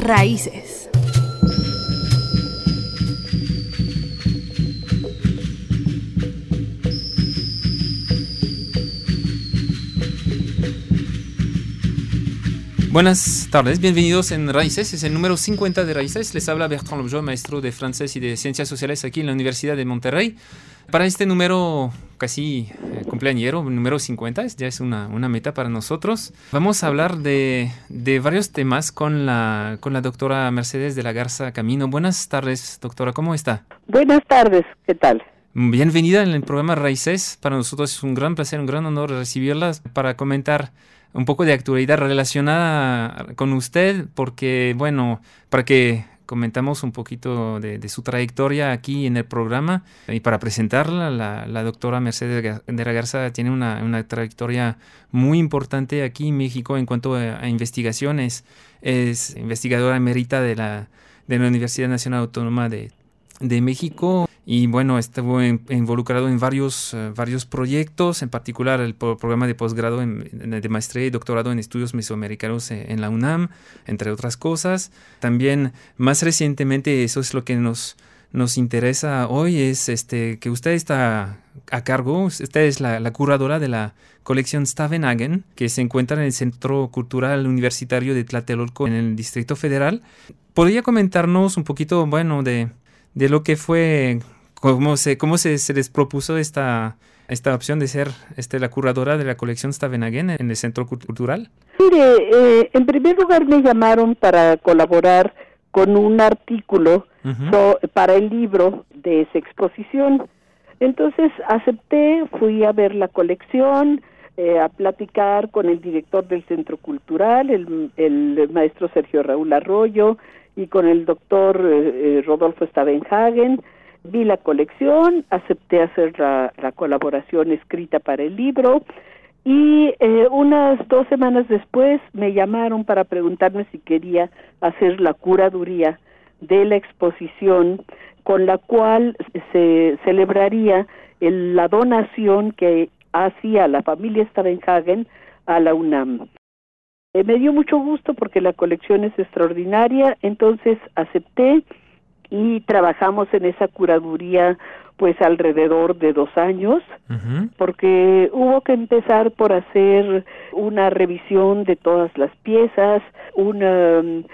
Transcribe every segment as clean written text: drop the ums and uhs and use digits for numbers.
Raíces. Buenas tardes, bienvenidos en Raíces, es el número 50 de Raíces. Les habla Bertrand Lobjó, maestro de francés y de ciencias sociales aquí en la Universidad de Monterrey. Para este número casi cumpleañero, número 50, ya es una meta para nosotros. Vamos a hablar de varios temas con la doctora Mercedes de la Garza Camino. Buenas tardes, doctora, ¿cómo está? Buenas tardes, ¿qué tal? Bienvenida en el programa Raíces. Para nosotros es un gran placer, un gran honor recibirla para comentar un poco de actualidad relacionada con usted, porque, bueno, para que comentamos un poquito de su trayectoria aquí en el programa y para presentarla, la doctora Mercedes de la Garza tiene una trayectoria muy importante aquí en México en cuanto a investigaciones. Es investigadora emérita de la Universidad Nacional Autónoma de México y bueno, estuvo involucrado en varios proyectos, en particular el programa de posgrado de maestría y doctorado en estudios mesoamericanos en la UNAM, entre otras cosas. También más recientemente, eso es lo que nos interesa hoy, es que usted está a cargo, usted es la curadora de la colección Stavenhagen, que se encuentra en el Centro Cultural Universitario de Tlatelolco en el Distrito Federal. ¿Podría comentarnos un poquito, bueno, de lo que fue, cómo se les propuso esta opción de ser la curadora de la colección Stavenhagen en el Centro Cultural? Mire, en primer lugar me llamaron para colaborar con un artículo para el libro de esa exposición. Entonces acepté, fui a ver la colección, a platicar con el director del Centro Cultural, el maestro Sergio Raúl Arroyo, y con el doctor Rodolfo Stavenhagen. Vi la colección, acepté hacer la colaboración escrita para el libro y unas 2 semanas después me llamaron para preguntarme si quería hacer la curaduría de la exposición con la cual se celebraría la donación que hacía la familia Stavenhagen a la UNAM. Me dio mucho gusto porque la colección es extraordinaria, entonces acepté y trabajamos en esa curaduría pues alrededor de 2 años, porque hubo que empezar por hacer una revisión de todas las piezas, un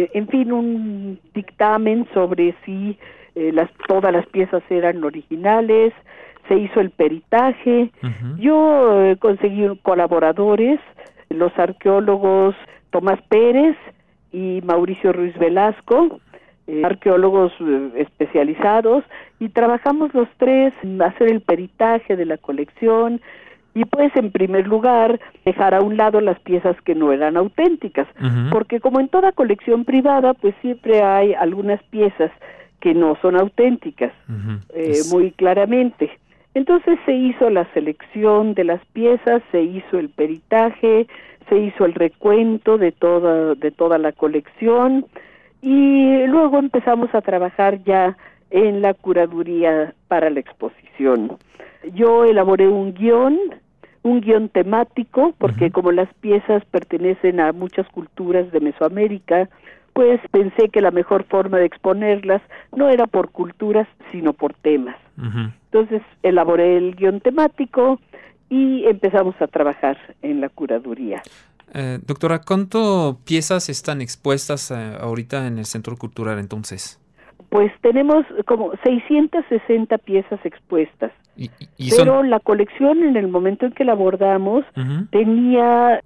dictamen sobre si todas las piezas eran originales, se hizo el peritaje, yo conseguí colaboradores, los arqueólogos Tomás Pérez y Mauricio Ruiz Velasco, arqueólogos especializados, y trabajamos los tres en hacer el peritaje de la colección y pues en primer lugar dejar a un lado las piezas que no eran auténticas, porque como en toda colección privada pues siempre hay algunas piezas que no son auténticas, muy claramente. Entonces se hizo la selección de las piezas, se hizo el peritaje, se hizo el recuento de toda la colección y luego empezamos a trabajar ya en la curaduría para la exposición. Yo elaboré un guión temático, porque como las piezas pertenecen a muchas culturas de Mesoamérica, pues pensé que la mejor forma de exponerlas no era por culturas, sino por temas. Entonces elaboré el guión temático y empezamos a trabajar en la curaduría. Doctora, ¿cuántas piezas están expuestas ahorita en el Centro Cultural entonces? Pues tenemos como 660 piezas expuestas, pero la colección en el momento en que la abordamos tenía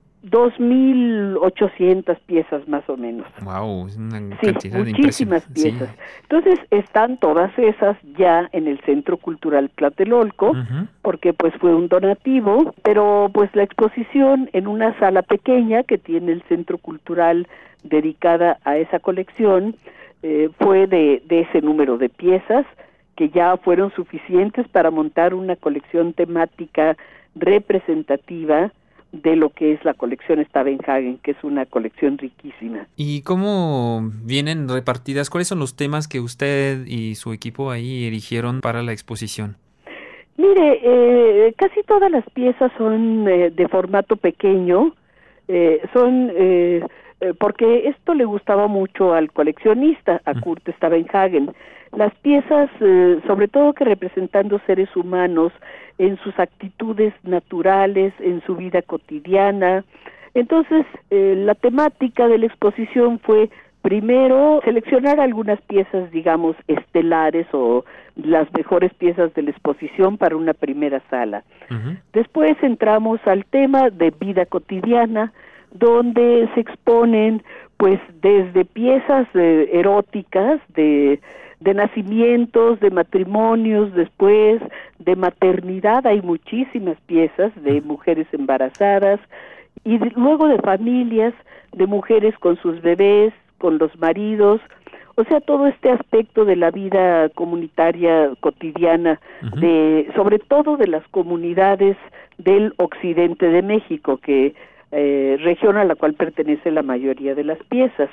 2,800 piezas más o menos. Wow, es una cantidad muchísimas piezas. Sí. Entonces están todas esas ya en el Centro Cultural Tlatelolco, porque pues fue un donativo, pero pues la exposición en una sala pequeña que tiene el Centro Cultural dedicada a esa colección fue de ese número de piezas que ya fueron suficientes para montar una colección temática representativa de lo que es la colección Stavenhagen, que es una colección riquísima. ¿Y cómo vienen repartidas? ¿Cuáles son los temas que usted y su equipo ahí eligieron para la exposición? Mire, casi todas las piezas son de formato pequeño, son porque esto le gustaba mucho al coleccionista, a Kurt Stavenhagen. Las piezas, sobre todo que representando seres humanos en sus actitudes naturales, en su vida cotidiana. Entonces, la temática de la exposición fue primero seleccionar algunas piezas, digamos, estelares o las mejores piezas de la exposición para una primera sala. Después entramos al tema de vida cotidiana, donde se exponen, pues, desde piezas eróticas, de nacimientos, de matrimonios, después de maternidad, hay muchísimas piezas de mujeres embarazadas, y luego de familias, de mujeres con sus bebés, con los maridos, o sea, todo este aspecto de la vida comunitaria cotidiana, sobre todo de las comunidades del occidente de México, que región a la cual pertenece la mayoría de las piezas.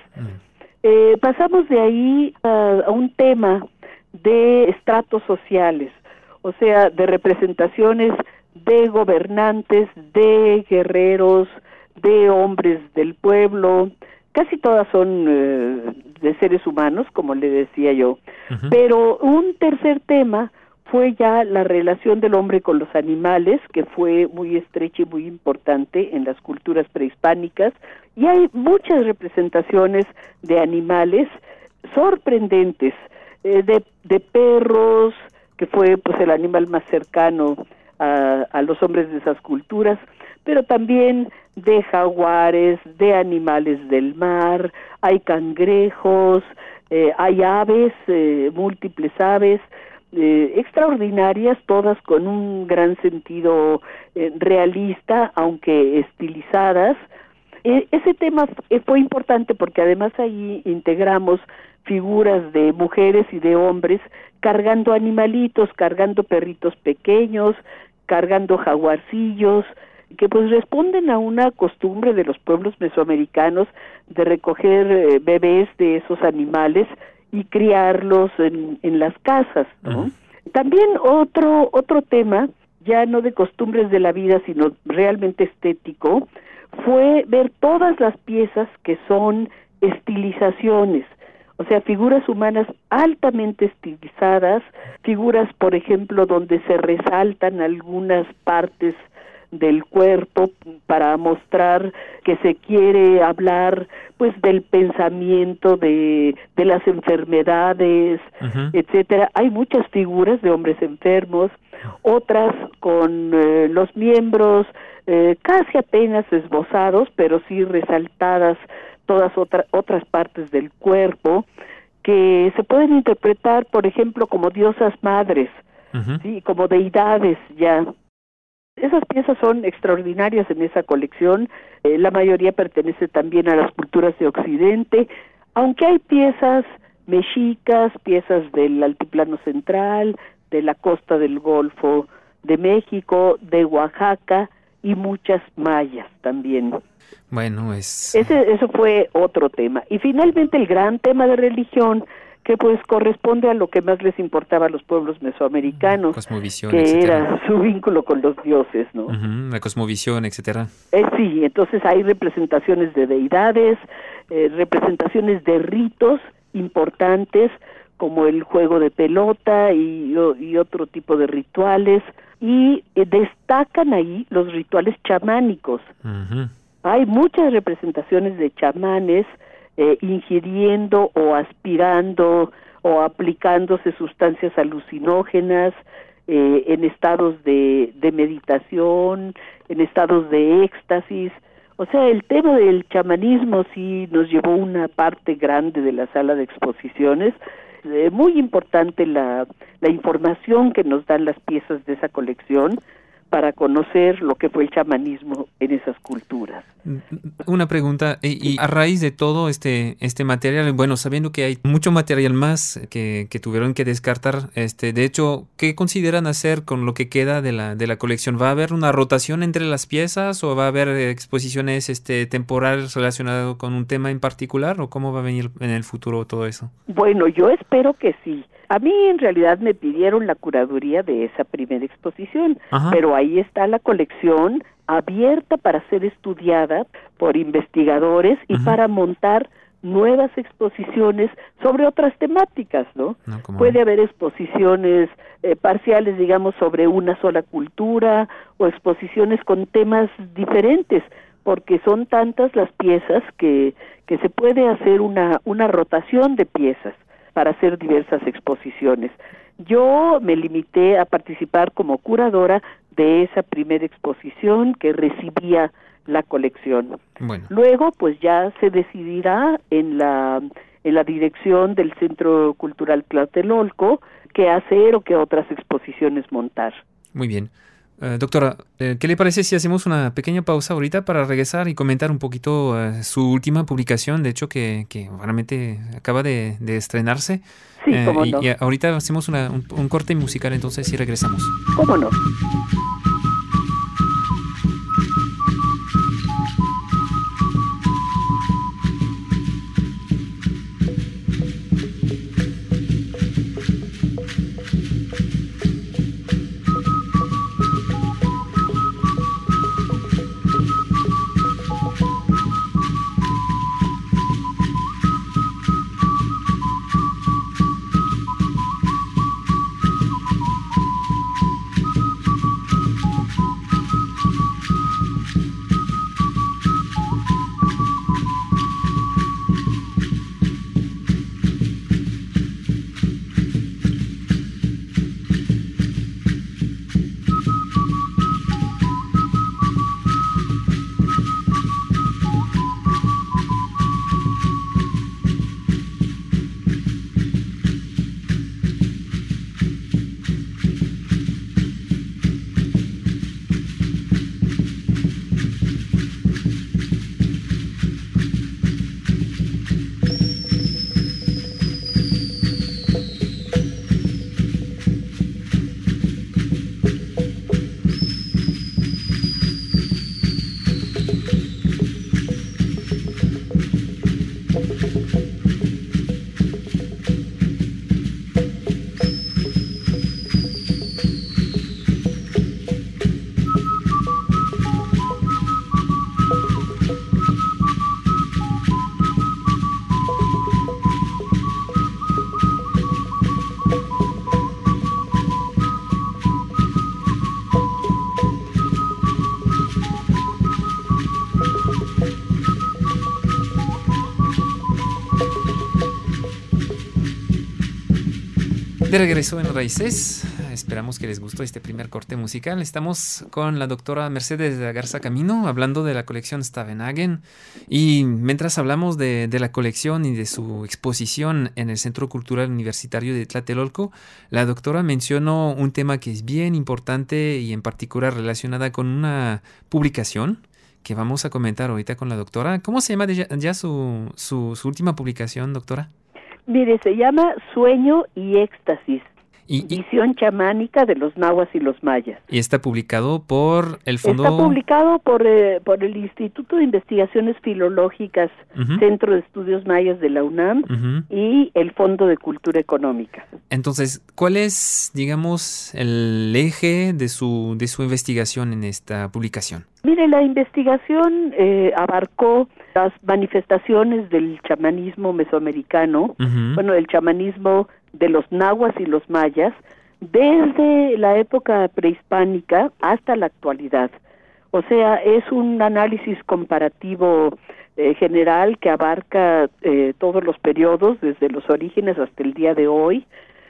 Pasamos de ahí a un tema de estratos sociales, o sea, de representaciones de gobernantes, de guerreros, de hombres del pueblo. Casi todas son de seres humanos, como le decía yo, pero un tercer tema fue ya la relación del hombre con los animales, que fue muy estrecha y muy importante en las culturas prehispánicas, y hay muchas representaciones de animales sorprendentes, de perros, que fue pues el animal más cercano a los hombres de esas culturas, pero también de jaguares, de animales del mar, hay cangrejos, hay aves, múltiples aves, extraordinarias, todas con un gran sentido realista, aunque estilizadas. Ese tema fue importante porque además ahí integramos figuras de mujeres y de hombres cargando animalitos, cargando perritos pequeños, cargando jaguarcillos, que pues responden a una costumbre de los pueblos mesoamericanos de recoger bebés de esos animales y criarlos en las casas, ¿no? También otro tema, ya no de costumbres de la vida, sino realmente estético, fue ver todas las piezas que son estilizaciones, o sea, figuras humanas altamente estilizadas, figuras, por ejemplo, donde se resaltan algunas partes del cuerpo para mostrar que se quiere hablar pues del pensamiento, de las enfermedades, etcétera. Hay muchas figuras de hombres enfermos, otras con los miembros casi apenas esbozados, pero sí resaltadas todas otras partes del cuerpo, que se pueden interpretar, por ejemplo, como diosas madres, ¿sí? Como deidades ya. Esas piezas son extraordinarias en esa colección, la mayoría pertenece también a las culturas de Occidente, aunque hay piezas mexicas, piezas del Altiplano Central, de la costa del Golfo de México, de Oaxaca y muchas mayas también. Bueno, eso fue otro tema. Y finalmente el gran tema de religión, que pues corresponde a lo que más les importaba a los pueblos mesoamericanos, cosmovisión, que etcétera. Era su vínculo con los dioses, ¿no? La cosmovisión, etcétera. Sí, entonces hay representaciones de deidades, representaciones de ritos importantes, como el juego de pelota y otro tipo de rituales, y destacan ahí los rituales chamánicos. Hay muchas representaciones de chamanes ingiriendo o aspirando o aplicándose sustancias alucinógenas en estados de meditación, en estados de éxtasis. O sea, el tema del chamanismo sí nos llevó una parte grande de la sala de exposiciones. Muy importante la información que nos dan las piezas de esa colección para conocer lo que fue el chamanismo en esas culturas. Una pregunta, y a raíz de todo este material, bueno, sabiendo que hay mucho material más que tuvieron que descartar, de hecho, ¿qué consideran hacer con lo que queda de la colección? ¿Va a haber una rotación entre las piezas o va a haber exposiciones temporales relacionadas con un tema en particular o cómo va a venir en el futuro todo eso? Bueno, yo espero que sí, A mí en realidad me pidieron la curaduría de esa primera exposición, Ajá. pero ahí está la colección abierta para ser estudiada por investigadores y para montar nuevas exposiciones sobre otras temáticas, ¿no? Puede haber exposiciones parciales, digamos, sobre una sola cultura o exposiciones con temas diferentes, porque son tantas las piezas que se puede hacer una rotación de piezas para hacer diversas exposiciones. Yo me limité a participar como curadora de esa primera exposición que recibía la colección. Bueno. Luego, pues ya se decidirá en la dirección del Centro Cultural Tlatelolco qué hacer o qué otras exposiciones montar. Muy bien. Doctora, ¿qué le parece si hacemos una pequeña pausa ahorita para regresar y comentar un poquito su última publicación, de hecho que realmente acaba de estrenarse? Sí, cómo no. Y ahorita hacemos un corte musical, entonces sí regresamos. ¿Cómo no? De regreso en Raíces, esperamos que les gustó este primer corte musical. Estamos con la doctora Mercedes de la Garza Camino hablando de la colección Stavenhagen, y mientras hablamos de la colección y de su exposición en el Centro Cultural Universitario de Tlatelolco, la doctora mencionó un tema que es bien importante y en particular relacionada con una publicación que vamos a comentar ahorita con la doctora. ¿Cómo se llama ya su última publicación, doctora? Mire, se llama Sueño y Éxtasis, visión chamánica de los nahuas y los mayas. ¿Y está publicado por el Fondo? Está publicado por el Instituto de Investigaciones Filológicas, Centro de Estudios Mayas de la UNAM y el Fondo de Cultura Económica. Entonces, ¿cuál es, digamos, el eje de su investigación en esta publicación? Mire, la investigación abarcó las manifestaciones del chamanismo mesoamericano, el chamanismo de los nahuas y los mayas, desde la época prehispánica hasta la actualidad. O sea, es un análisis comparativo general que abarca todos los periodos, desde los orígenes hasta el día de hoy,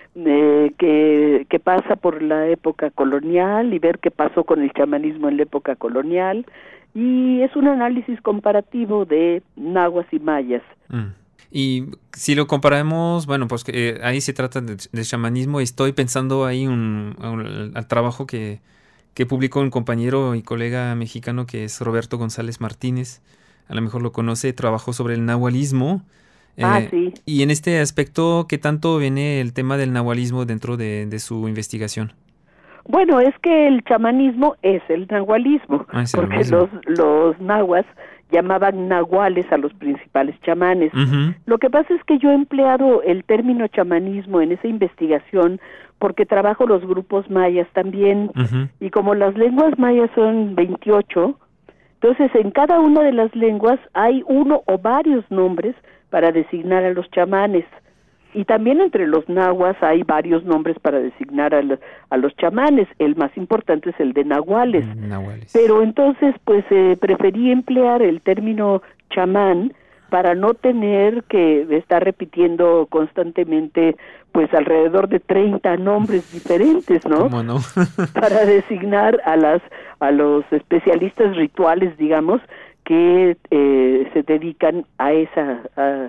que pasa por la época colonial y ver qué pasó con el chamanismo en la época colonial, y es un análisis comparativo de nahuas y mayas. Y si lo comparamos, pues ahí se trata de chamanismo. Estoy pensando ahí al trabajo que publicó un compañero y colega mexicano que es Roberto González Martínez. A lo mejor lo conoce, trabajó sobre el nahualismo. Sí. Y en este aspecto, ¿qué tanto viene el tema del nahualismo dentro de su investigación? Bueno, es que el chamanismo es el nahualismo, porque los nahuas llamaban nahuales a los principales chamanes. Uh-huh. Lo que pasa es que yo he empleado el término chamanismo en esa investigación porque trabajo los grupos mayas también, uh-huh. y como las lenguas mayas son 28, entonces en cada una de las lenguas hay uno o varios nombres para designar a los chamanes. Y también entre los nahuas hay varios nombres para designar a los chamanes. El más importante es el de nahuales. Nahuales. Pero entonces, pues, preferí emplear el término chamán para no tener que estar repitiendo constantemente, pues, alrededor de 30 nombres diferentes, ¿no? ¿Cómo no? Para designar a los especialistas rituales, digamos, que se dedican a esa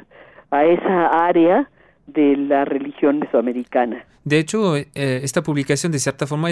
área de la religión mesoamericana. De hecho, esta publicación de cierta forma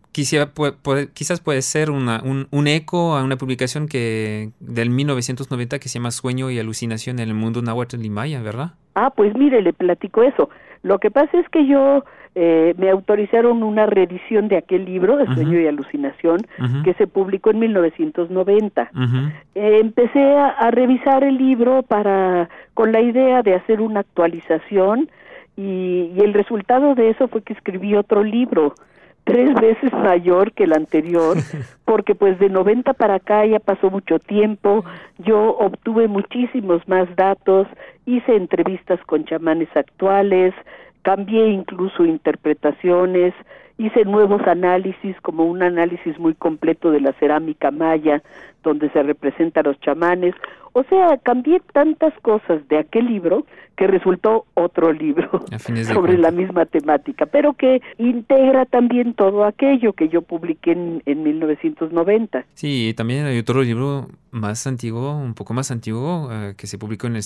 quizás puede ser un eco a una publicación del 1990 que se llama Sueño y Alucinación en el mundo náhuatl y maya, ¿verdad? Ah, pues mire, le platico eso. Lo que pasa es que yo me autorizaron una reedición de aquel libro, de Sueño y Alucinación, que se publicó en 1990. Empecé a revisar el libro con la idea de hacer una actualización, y el resultado de eso fue que escribí otro libro, 3 veces mayor que el anterior, porque pues de 90 para acá ya pasó mucho tiempo, yo obtuve muchísimos más datos, hice entrevistas con chamanes actuales, cambié incluso interpretaciones, hice nuevos análisis, como un análisis muy completo de la cerámica maya, donde se representan los chamanes. O sea, cambié tantas cosas de aquel libro que resultó otro libro sobre la misma temática, pero que integra también todo aquello que yo publiqué en 1990. Sí, también hay otro libro más antiguo, un poco más antiguo, que se publicó en el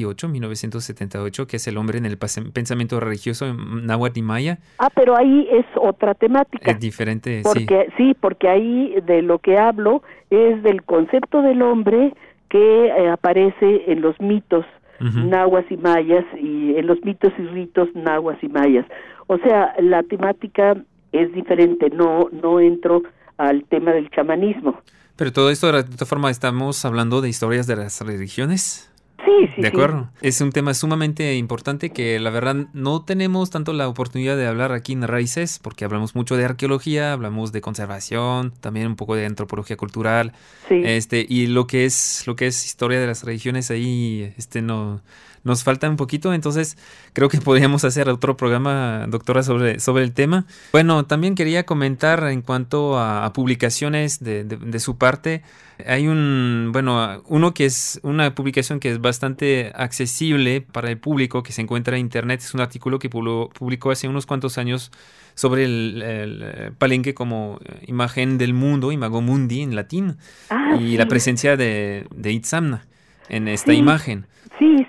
1978, que es El hombre en el pensamiento religioso en náhuatl y maya. Ah, pero ahí es otra temática. Es diferente, sí, porque ahí de lo que hablo es del concepto del hombre que aparece en los mitos nahuas y mayas, y en los mitos y ritos nahuas y mayas. O sea, la temática es diferente, no entro al tema del chamanismo. Pero todo esto, de todas formas, estamos hablando de historias de las religiones. Sí. De acuerdo. Sí. Es un tema sumamente importante que la verdad no tenemos tanto la oportunidad de hablar aquí en Raíces, porque hablamos mucho de arqueología, hablamos de conservación, también un poco de antropología cultural. Sí. Y lo que es historia de las religiones ahí nos falta un poquito, entonces creo que podríamos hacer otro programa, doctora, sobre el tema. Bueno, también quería comentar en cuanto a publicaciones de su parte. Hay uno que es una publicación que es bastante accesible para el público, que se encuentra en internet. Es un artículo que publicó hace unos cuantos años sobre el Palenque como imagen del mundo, Imago Mundi en latín, y la presencia de Itzamna en esta imagen. Sí.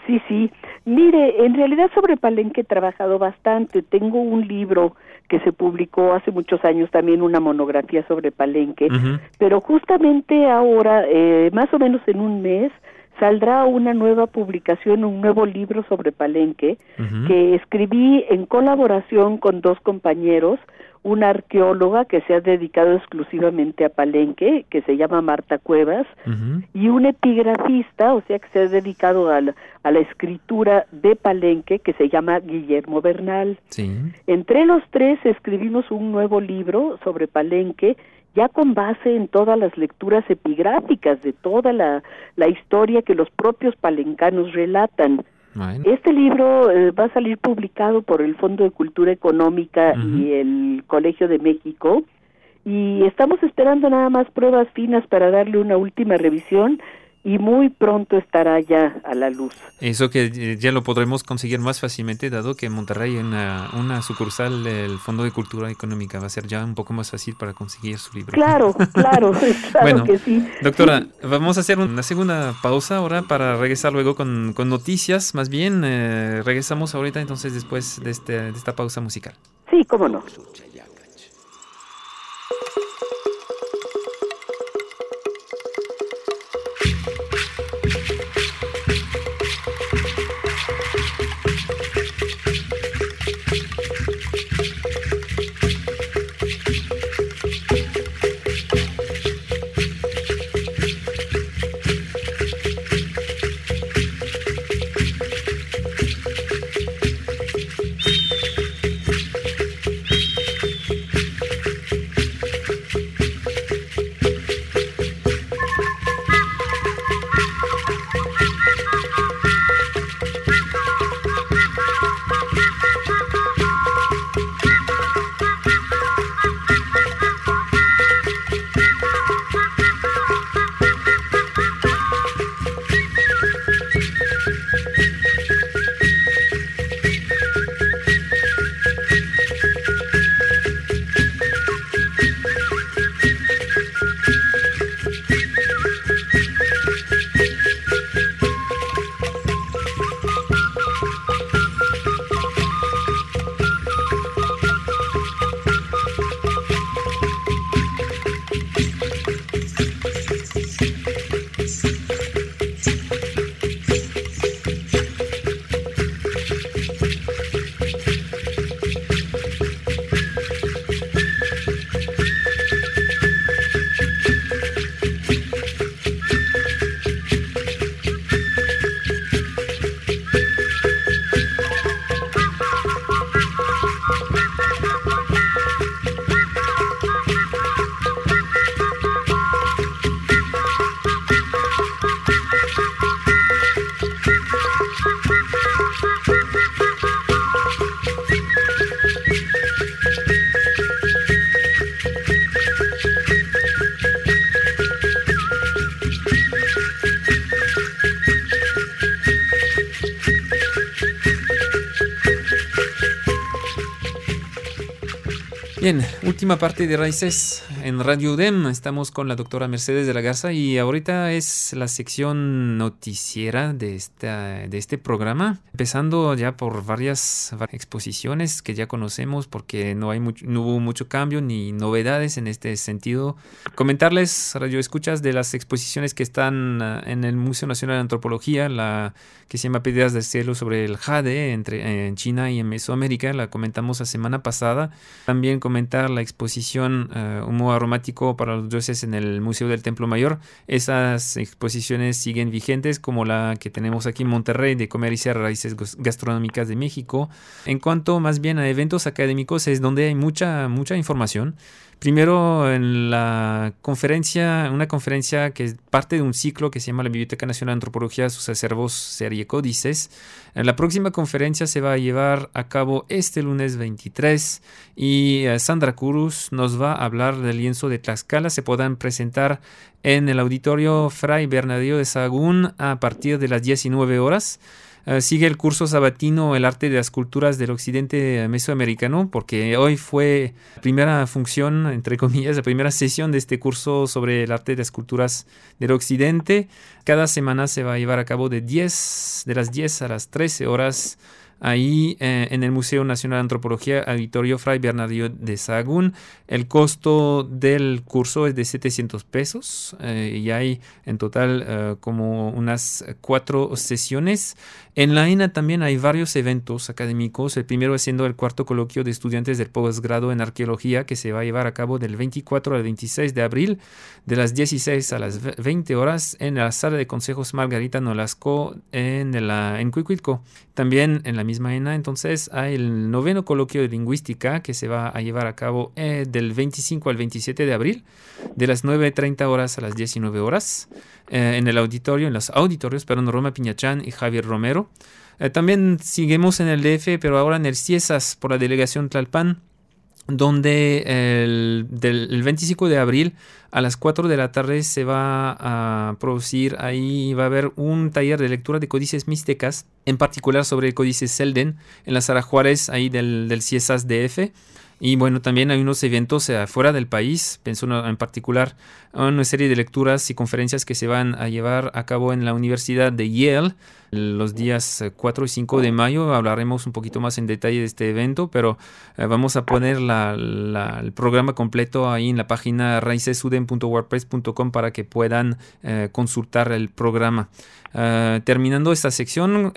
Mire, en realidad sobre Palenque he trabajado bastante. Tengo un libro que se publicó hace muchos años, también una monografía sobre Palenque, pero justamente ahora, más o menos en un mes, saldrá una nueva publicación, un nuevo libro sobre Palenque, que escribí en colaboración con 2 compañeros, una arqueóloga que se ha dedicado exclusivamente a Palenque, que se llama Marta Cuevas, y un epigrafista, o sea, que se ha dedicado a la escritura de Palenque, que se llama Guillermo Bernal. Sí. Entre los 3 escribimos un nuevo libro sobre Palenque, ya con base en todas las lecturas epigráficas de toda la historia que los propios palencanos relatan. Bueno. Este libro va a salir publicado por el Fondo de Cultura Económica y el Colegio de México, y estamos esperando nada más pruebas finas para darle una última revisión, y muy pronto estará ya a la luz. Eso que ya lo podremos conseguir más fácilmente, dado que en Monterrey hay una sucursal del Fondo de Cultura Económica. Va a ser ya un poco más fácil para conseguir su libro. Claro bueno, que sí. Doctora, vamos a hacer una segunda pausa ahora para regresar luego con noticias. Más bien, regresamos ahorita entonces después de esta pausa musical. Sí, cómo no. Bien, última parte de Raíces en Radio UDEM. Estamos con la doctora Mercedes de la Garza y ahorita es la sección noticiera de este programa, empezando ya por varias exposiciones que ya conocemos porque no hubo mucho cambio ni novedades en este sentido. Comentarles, radioescuchas, de las exposiciones que están en el Museo Nacional de Antropología, la que se llama Piedras del Cielo sobre el jade en China y en Mesoamérica, la comentamos la semana pasada. También comentar la exposición Humo Aromático para los Dioses en el Museo del Templo Mayor. Esas exposiciones siguen vigentes, como la que tenemos aquí en Monterrey de Comer y Ser Raíces Gastronómicas de México. En cuanto más bien a eventos académicos, es donde hay mucha información. Primero, en una conferencia que es parte de un ciclo que se llama la Biblioteca Nacional de Antropología, sus acervos, ser y códices. La próxima conferencia se va a llevar a cabo este lunes 23 y Sandra Cruz nos va a hablar del lienzo de Tlaxcala. Se podrán presentar en el auditorio Fray Bernardino de Sahagún a partir de las 19 horas. Sigue el curso sabatino El arte de las culturas del occidente mesoamericano, porque hoy fue la primera función, entre comillas, la primera sesión de este curso sobre el arte de las culturas del occidente. Cada semana se va a llevar a cabo de las 10 a las 13 horas ahí en el Museo Nacional de Antropología, Auditorio Fray Bernardino de Sahagún. El costo del curso es de 700 pesos y hay en total como unas 4 sesiones. En la ENA también hay varios eventos académicos. El primero es siendo el cuarto coloquio de estudiantes del posgrado en arqueología, que se va a llevar a cabo del 24 al 26 de abril, de las 16 a las 20 horas, en la sala de consejos Margarita Nolasco en Cuicuilco. También en la misma ENA, entonces, hay el noveno coloquio de lingüística que se va a llevar a cabo del 25 al 27 de abril, de las 9:30 horas a las 19 horas, en los auditorios, Roma Piñachán y Javier Romero. También seguimos en el DF, pero ahora en el CIESAS por la delegación Tlalpan, donde el 25 de abril a las 4 de la tarde se va a producir, ahí va a haber un taller de lectura de códices mixtecas, en particular sobre el códice Selden, en la Sala Juárez, ahí del CIESAS DF. Y bueno, también hay unos eventos fuera del país, pienso en particular en una serie de lecturas y conferencias que se van a llevar a cabo en la Universidad de Yale los días 4 y 5 de mayo. Hablaremos un poquito más en detalle de este evento, pero vamos a poner el programa completo ahí en la página raicesuden.wordpress.com para que puedan consultar el programa. Terminando esta sección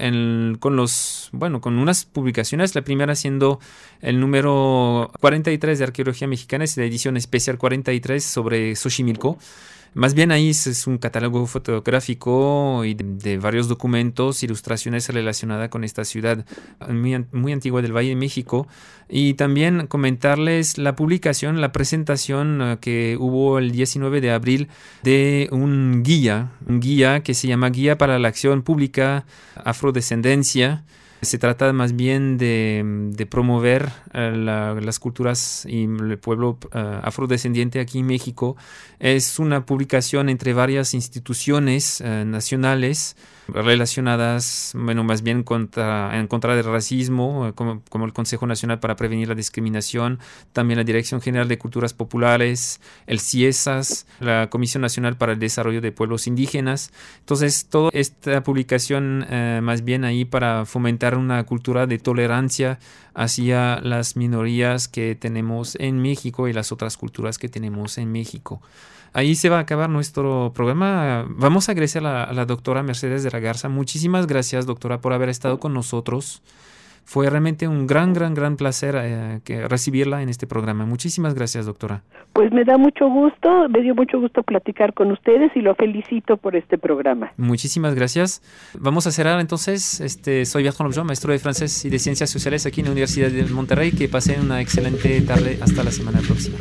con unas publicaciones, la primera siendo el número 43 de Arqueología Mexicana, es la edición especial 43 sobre Xochimilco. Más bien ahí es un catálogo fotográfico y de varios documentos, ilustraciones relacionadas con esta ciudad muy antigua del Valle de México. Y también comentarles la presentación que hubo el 19 de abril de un guía que se llama Guía para la Acción Pública Afrodescendencia. Se trata más bien de promover las culturas y el pueblo afrodescendiente aquí en México. Es una publicación entre varias instituciones nacionales relacionadas, más bien en contra del racismo, como el Consejo Nacional para Prevenir la Discriminación, también la Dirección General de Culturas Populares, el CIESAS, la Comisión Nacional para el Desarrollo de Pueblos Indígenas. Entonces, toda esta publicación más bien ahí para fomentar una cultura de tolerancia hacia las minorías que tenemos en México y las otras culturas que tenemos en México. Ahí se va a acabar nuestro programa. Vamos a agradecer a la doctora Mercedes de la Garza. Muchísimas gracias, doctora, por haber estado con nosotros. Fue realmente un gran placer recibirla en este programa. Muchísimas gracias, doctora. Pues me dio mucho gusto platicar con ustedes y lo felicito por este programa. Muchísimas gracias. Vamos a cerrar entonces. Soy Bertrand Lobjean, maestro de francés y de ciencias sociales aquí en la Universidad de Monterrey. Que pasen una excelente tarde. Hasta la semana próxima.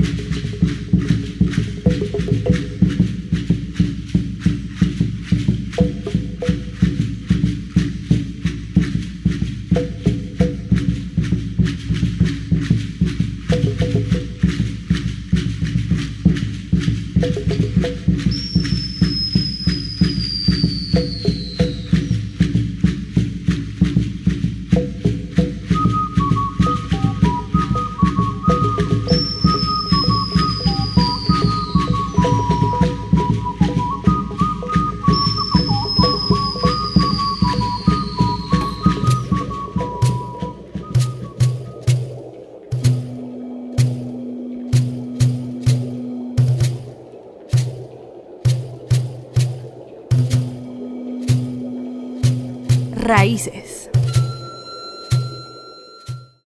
Raíces.